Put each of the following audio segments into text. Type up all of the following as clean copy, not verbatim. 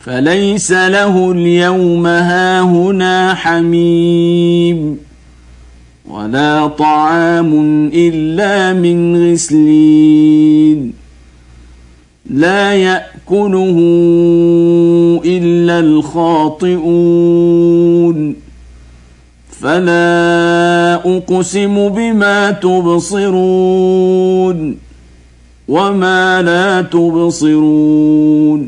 فليس له اليوم هاهنا حميم ولا طعام إلا من غسلين لا يأكله إلا الخاطئون فلا أقسم بما تبصرون وما لا تبصرون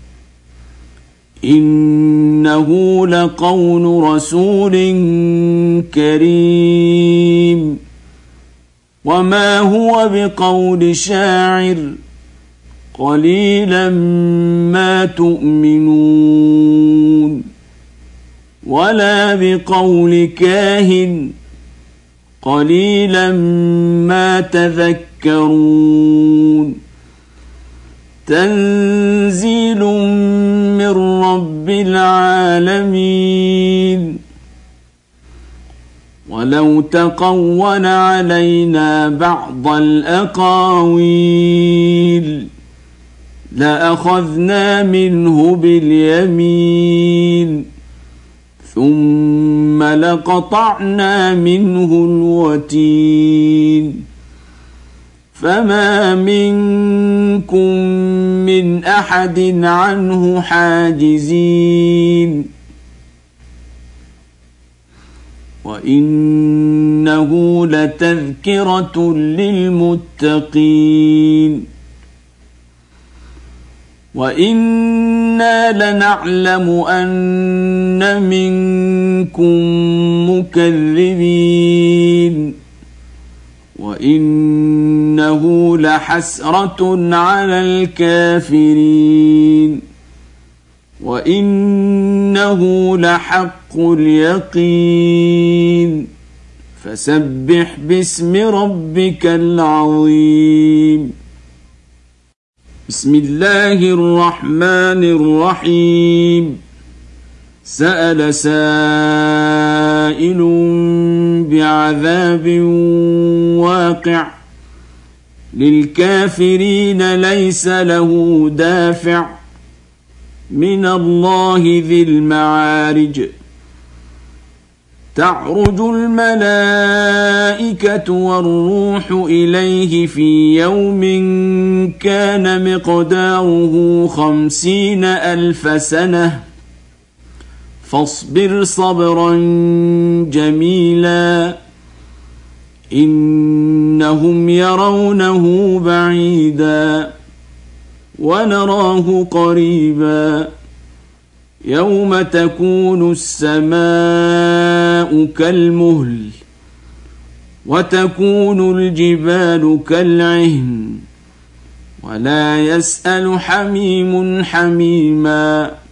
إنه لقول رسول كريم وما هو بقول شاعر قليلا ما تؤمنون ولا بقول كاهن قليلا ما تذكرون تنزيل من رب العالمين ولو تقول علينا بعض الأقاويل لأخذنا منه باليمين ثم لقطعنا منه الوتين فما منكم من أحد عنه حاجزين وإنه لتذكرة للمتقين وإنا لنعلم أن منكم مكذبين وإنه لحسرة على الكافرين وإنه لحق اليقين فسبح باسم ربك العظيم بسم الله الرحمن الرحيم سأل سائل بعذاب واقع للكافرين ليس له دافع من الله ذي المعارج تعرج الملائكة والروح إليه في يوم كان مقداره 50,000 سنة فاصبر صبرا جميلا إنهم يرونه بعيدا ونراه قريبا يوم تكون السماء كالمهل وتكون الجبال كالعهن ولا يسأل حميم حميما